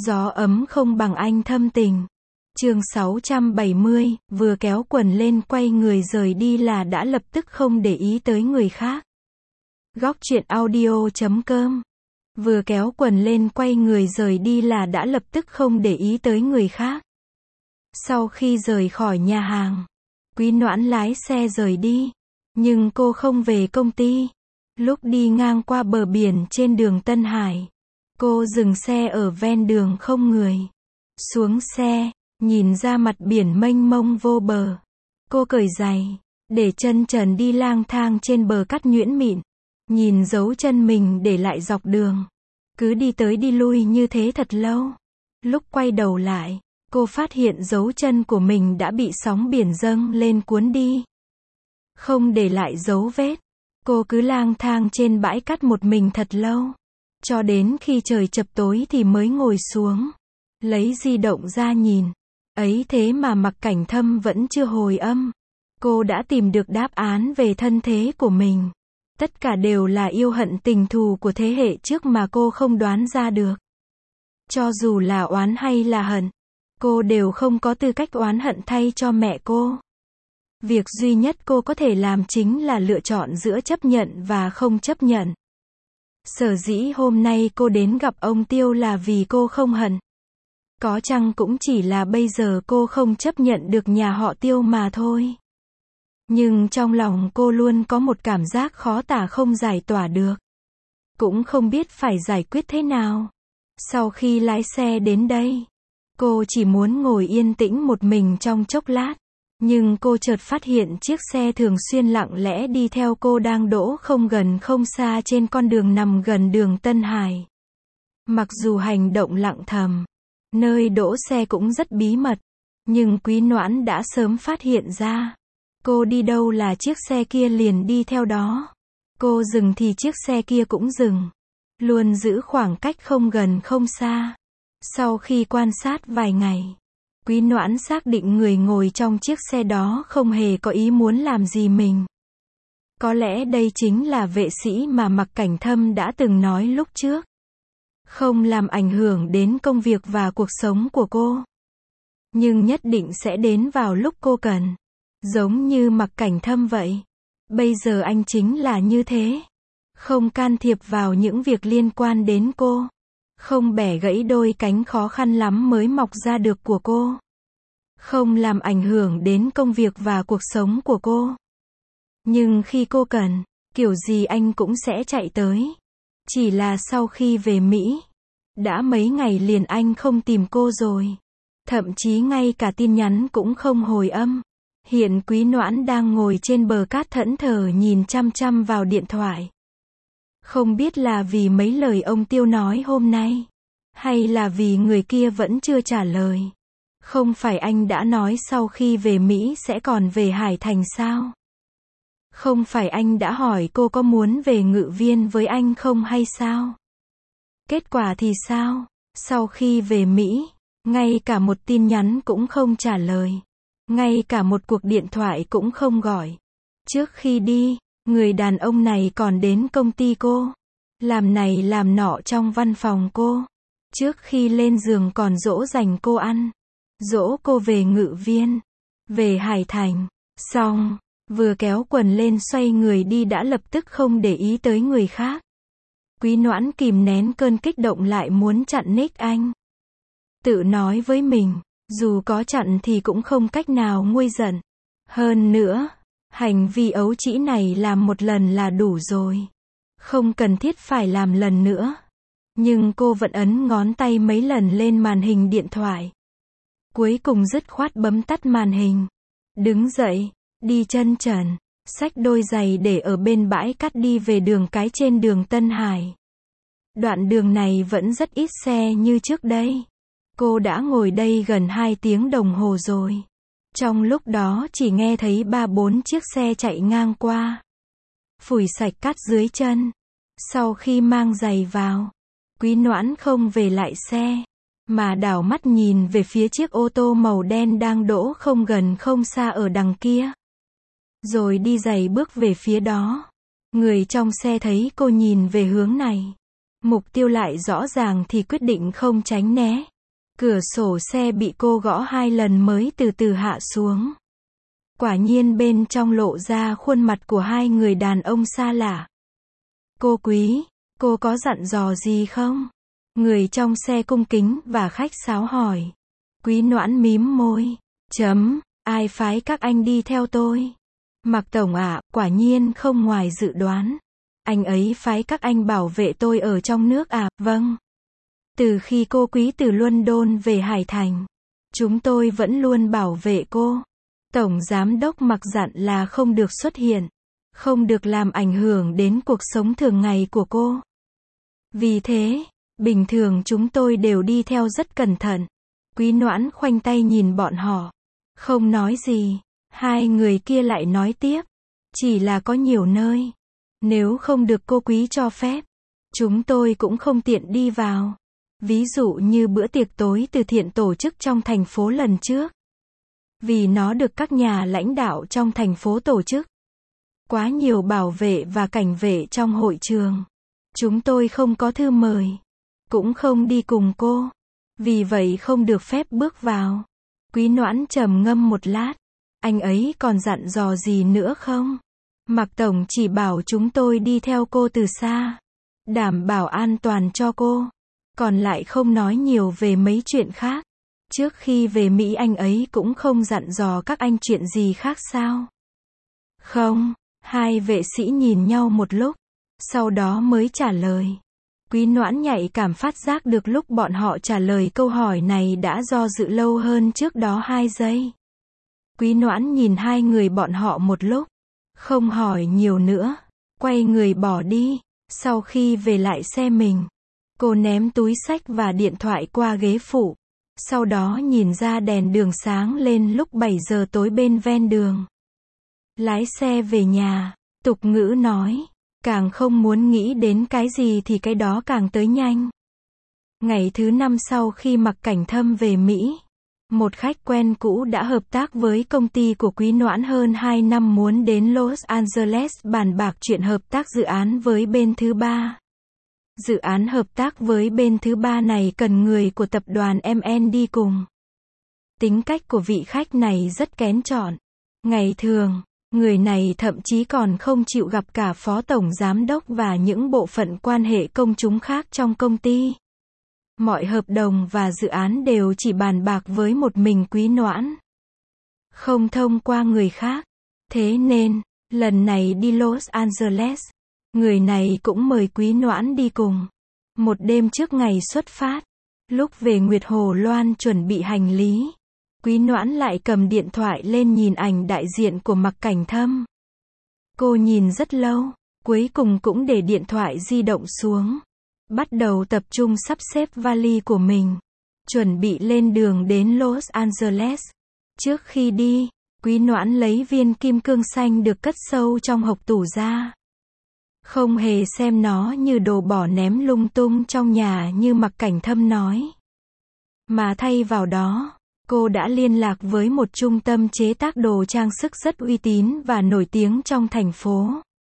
Gió ấm không bằng anh thâm tình. Chương 670, vừa kéo quần lên quay người rời đi là đã lập tức không để ý tới người khác. Góc truyện audio.com. Vừa kéo quần lên quay người rời đi là đã lập tức không để ý tới người khác. Sau khi rời khỏi nhà hàng, Quý Noãn lái xe rời đi, nhưng cô không về công ty. Lúc đi ngang qua bờ biển trên đường Tân Hải, cô dừng xe ở ven đường không người. Xuống xe, nhìn ra mặt biển mênh mông vô bờ. Cô cởi giày, để chân trần đi lang thang trên bờ cát nhuyễn mịn. Nhìn dấu chân mình để lại dọc đường. Cứ đi tới đi lui như thế thật lâu. Lúc quay đầu lại, cô phát hiện dấu chân của mình đã bị sóng biển dâng lên cuốn đi. Không để lại dấu vết. Cô cứ lang thang trên bãi cát một mình thật lâu. Cho đến khi trời chập tối thì mới ngồi xuống. Lấy di động ra nhìn. Ấy thế mà Mặc Cảnh Thâm vẫn chưa hồi âm. Cô đã tìm được đáp án về thân thế của mình. Tất cả đều là yêu hận tình thù của thế hệ trước mà cô không đoán ra được. Cho dù là oán hay là hận, cô đều không có tư cách oán hận thay cho mẹ cô. Việc duy nhất cô có thể làm chính là lựa chọn giữa chấp nhận và không chấp nhận. Sở dĩ hôm nay cô đến gặp ông Tiêu là vì cô không hận. Có chăng cũng chỉ là bây giờ cô không chấp nhận được nhà họ Tiêu mà thôi. Nhưng trong lòng cô luôn có một cảm giác khó tả không giải tỏa được. Cũng không biết phải giải quyết thế nào. Sau khi lái xe đến đây, cô chỉ muốn ngồi yên tĩnh một mình trong chốc lát. Nhưng cô chợt phát hiện chiếc xe thường xuyên lặng lẽ đi theo cô đang đỗ không gần không xa trên con đường nằm gần đường Tân Hải. Mặc dù hành động lặng thầm, nơi đỗ xe cũng rất bí mật, nhưng Quý Noãn đã sớm phát hiện ra. Cô đi đâu là chiếc xe kia liền đi theo đó. Cô dừng thì chiếc xe kia cũng dừng. Luôn giữ khoảng cách không gần không xa. Sau khi quan sát vài ngày, Quý Noãn xác định người ngồi trong chiếc xe đó không hề có ý muốn làm gì mình. Có lẽ đây chính là vệ sĩ mà Mặc Cảnh Thâm đã từng nói lúc trước. Không làm ảnh hưởng đến công việc và cuộc sống của cô. Nhưng nhất định sẽ đến vào lúc cô cần. Giống như Mặc Cảnh Thâm vậy. Bây giờ anh chính là như thế. Không can thiệp vào những việc liên quan đến cô. Không bẻ gãy đôi cánh khó khăn lắm mới mọc ra được của cô. Không làm ảnh hưởng đến công việc và cuộc sống của cô. Nhưng khi cô cần, kiểu gì anh cũng sẽ chạy tới. Chỉ là sau khi về Mỹ, đã mấy ngày liền anh không tìm cô rồi. Thậm chí ngay cả tin nhắn cũng không hồi âm. Hiện Quý Noãn đang ngồi trên bờ cát thẫn thờ nhìn chăm chăm vào điện thoại. Không biết là vì mấy lời ông Tiêu nói hôm nay, hay là vì người kia vẫn chưa trả lời. Không phải anh đã nói sau khi về Mỹ sẽ còn về Hải Thành sao? Không phải anh đã hỏi cô có muốn về Ngự Viên với anh không hay sao? Kết quả thì sao? Sau khi về Mỹ, ngay cả một tin nhắn cũng không trả lời. Ngay cả một cuộc điện thoại cũng không gọi. Trước khi đi, người đàn ông này còn đến công ty cô. Làm này làm nọ trong văn phòng cô. Trước khi lên giường còn dỗ dành cô ăn. Dỗ cô về Ngự Viên. Về Hải Thành. Xong, vừa kéo quần lên xoay người đi đã lập tức không để ý tới người khác. Quý Noãn kìm nén cơn kích động lại muốn chặn nick anh. Tự nói với mình. Dù có chặn thì cũng không cách nào nguôi giận. Hơn nữa, hành vi ấu trĩ này làm một lần là đủ rồi. Không cần thiết phải làm lần nữa. Nhưng cô vẫn ấn ngón tay mấy lần lên màn hình điện thoại. Cuối cùng dứt khoát bấm tắt màn hình. Đứng dậy, đi chân trần, xách đôi giày để ở bên bãi cát đi về đường cái trên đường Tân Hải. Đoạn đường này vẫn rất ít xe như trước đây. Cô đã ngồi đây gần 2 tiếng đồng hồ rồi. Trong lúc đó chỉ nghe thấy 3-4 chiếc xe chạy ngang qua. Phủi sạch cát dưới chân. Sau khi mang giày vào, Quý Noãn không về lại xe, mà đảo mắt nhìn về phía chiếc ô tô màu đen đang đỗ không gần không xa ở đằng kia. Rồi đi giày bước về phía đó. Người trong xe thấy cô nhìn về hướng này. Mục tiêu lại rõ ràng thì quyết định không tránh né. Cửa sổ xe bị cô gõ 2 lần mới từ từ hạ xuống. Quả nhiên bên trong lộ ra khuôn mặt của hai người đàn ông xa lạ. Cô Quý, cô có dặn dò gì không? Người trong xe cung kính và khách sáo hỏi. Quý Noãn mím môi. Ai phái các anh đi theo tôi? Mạc Tổng ạ, quả nhiên không ngoài dự đoán. Anh ấy phái các anh bảo vệ tôi ở trong nước à? Vâng. Từ khi cô Quý từ London về Hải Thành, chúng tôi vẫn luôn bảo vệ cô. Tổng Giám đốc Mạc dặn là không được xuất hiện, không được làm ảnh hưởng đến cuộc sống thường ngày của cô. Vì thế, bình thường chúng tôi đều đi theo rất cẩn thận. Quý Noãn khoanh tay nhìn bọn họ, không nói gì. Hai người kia lại nói tiếp. Chỉ là có nhiều nơi, nếu không được cô Quý cho phép, chúng tôi cũng không tiện đi vào. Ví dụ như bữa tiệc tối từ thiện tổ chức trong thành phố lần trước. Vì nó được các nhà lãnh đạo trong thành phố tổ chức. Quá nhiều bảo vệ và cảnh vệ trong hội trường. Chúng tôi không có thư mời. Cũng không đi cùng cô. Vì vậy không được phép bước vào. Quý Noãn trầm ngâm một lát. Anh ấy còn dặn dò gì nữa không? Mạc Tổng chỉ bảo chúng tôi đi theo cô từ xa. Đảm bảo an toàn cho cô. Còn lại không nói nhiều về mấy chuyện khác. Trước khi về Mỹ anh ấy cũng không dặn dò các anh chuyện gì khác sao? Không. Hai vệ sĩ nhìn nhau một lúc. Sau đó mới trả lời. Quý Noãn nhạy cảm phát giác được lúc bọn họ trả lời câu hỏi này đã do dự lâu hơn trước đó 2 giây. Quý Noãn nhìn hai người bọn họ một lúc. Không hỏi nhiều nữa. Quay người bỏ đi. Sau khi về lại xe mình, cô ném túi xách và điện thoại qua ghế phụ. Sau đó nhìn ra đèn đường sáng lên lúc 7 giờ tối bên ven đường. Lái xe về nhà, tục ngữ nói, càng không muốn nghĩ đến cái gì thì cái đó càng tới nhanh. Ngày thứ 5 sau khi Mạc Cảnh Thâm về Mỹ, một khách quen cũ đã hợp tác với công ty của Quý Noãn hơn 2 năm muốn đến Los Angeles bàn bạc chuyện hợp tác dự án với bên thứ ba. Dự án hợp tác với bên thứ ba này cần người của tập đoàn MN đi cùng. Tính cách của vị khách này rất kén chọn. Ngày thường, người này thậm chí còn không chịu gặp cả phó tổng giám đốc và những bộ phận quan hệ công chúng khác trong công ty. Mọi hợp đồng và dự án đều chỉ bàn bạc với một mình Quý Noãn. Không thông qua người khác. Thế nên, lần này đi Los Angeles, người này cũng mời Quý Noãn đi cùng. Một đêm trước ngày xuất phát, lúc về Nguyệt Hồ Loan chuẩn bị hành lý, Quý Noãn lại cầm điện thoại lên nhìn ảnh đại diện của Mạc Cảnh Thâm. Cô nhìn rất lâu, cuối cùng cũng để điện thoại di động xuống. Bắt đầu tập trung sắp xếp vali của mình. Chuẩn bị lên đường đến Los Angeles. Trước khi đi, Quý Noãn lấy viên kim cương xanh được cất sâu trong hộc tủ ra. Không hề xem nó như đồ bỏ ném lung tung trong nhà như Mạc Cảnh Thâm nói. Mà thay vào đó, cô đã liên lạc với một trung tâm chế tác đồ trang sức rất uy tín và nổi tiếng trong thành phố.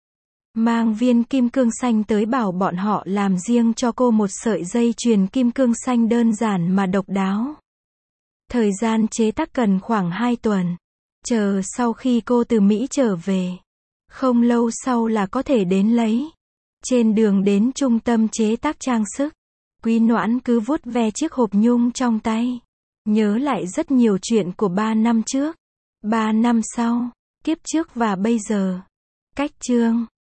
Mang viên kim cương xanh tới bảo bọn họ làm riêng cho cô một sợi dây chuyền kim cương xanh đơn giản mà độc đáo. Thời gian chế tác cần khoảng 2 tuần. Chờ sau khi cô từ Mỹ trở về. Không lâu sau là có thể đến lấy. Trên đường đến trung tâm chế tác trang sức, Quý Noãn cứ vuốt ve chiếc hộp nhung trong tay. Nhớ lại rất nhiều chuyện của 3 năm trước, 3 năm sau, kiếp trước và bây giờ. Cách chương